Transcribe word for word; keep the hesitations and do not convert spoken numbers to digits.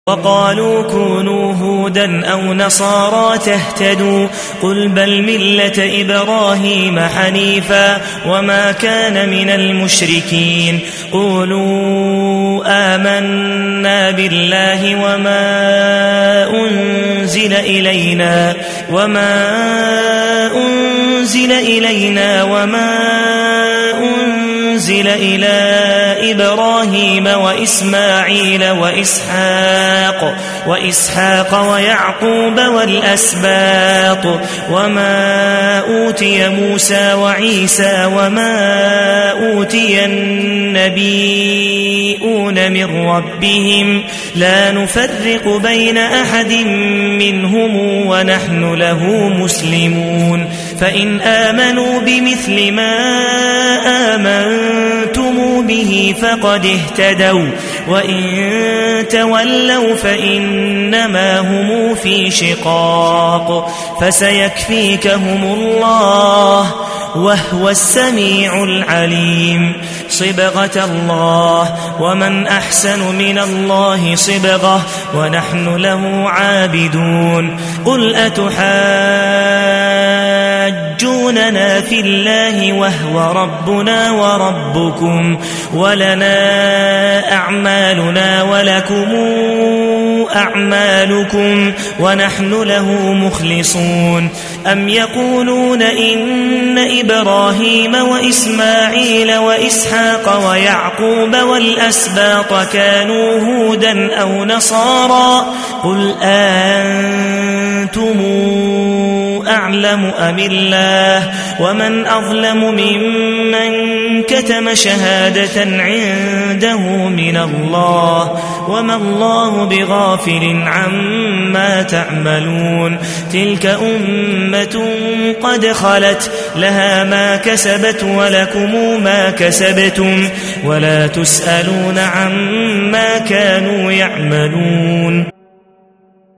وقالوا كونوا هودا أو نصارى تهتدوا قل بل ملة إبراهيم حنيفا وما كان من المشركين قولوا آمنا بالله وما أنزل إلينا وما أنزل إلينا وما أنزل إلى إبراهيم وإسماعيل وإسحاق وإسحاق ويعقوب والأسباط وما أوتي موسى وعيسى وما أوتي النبيون من ربهم لا نفرق بين أحد منهم ونحن له مسلمون فإن آمنوا بمثل ما آمنتم به فقد اهتدوا وإن تولوا فإنما هم في شقاق فسيكفيكهم الله وهو السميع العليم صبغة الله ومن أحسن من الله صبغة ونحن له عابدون قل أتحاجوننا في الله وهو ربنا وربكم ولنا أعمالنا ولكم أعمالكم ونحن له مخلصون أم يقولون إن إبراهيم وإسماعيل وإسحاق ويعقوب والأسباط كانوا هودا أو نصارى قل أنتم أعلم أم الله ومن أظلم ممن كتم شهادة عنده من الله وما الله بغافل عما تعملون تلك أمة قد خلت لها ما كسبت ولكم ما كسبتم ولا تسألون عما كانوا يعملون.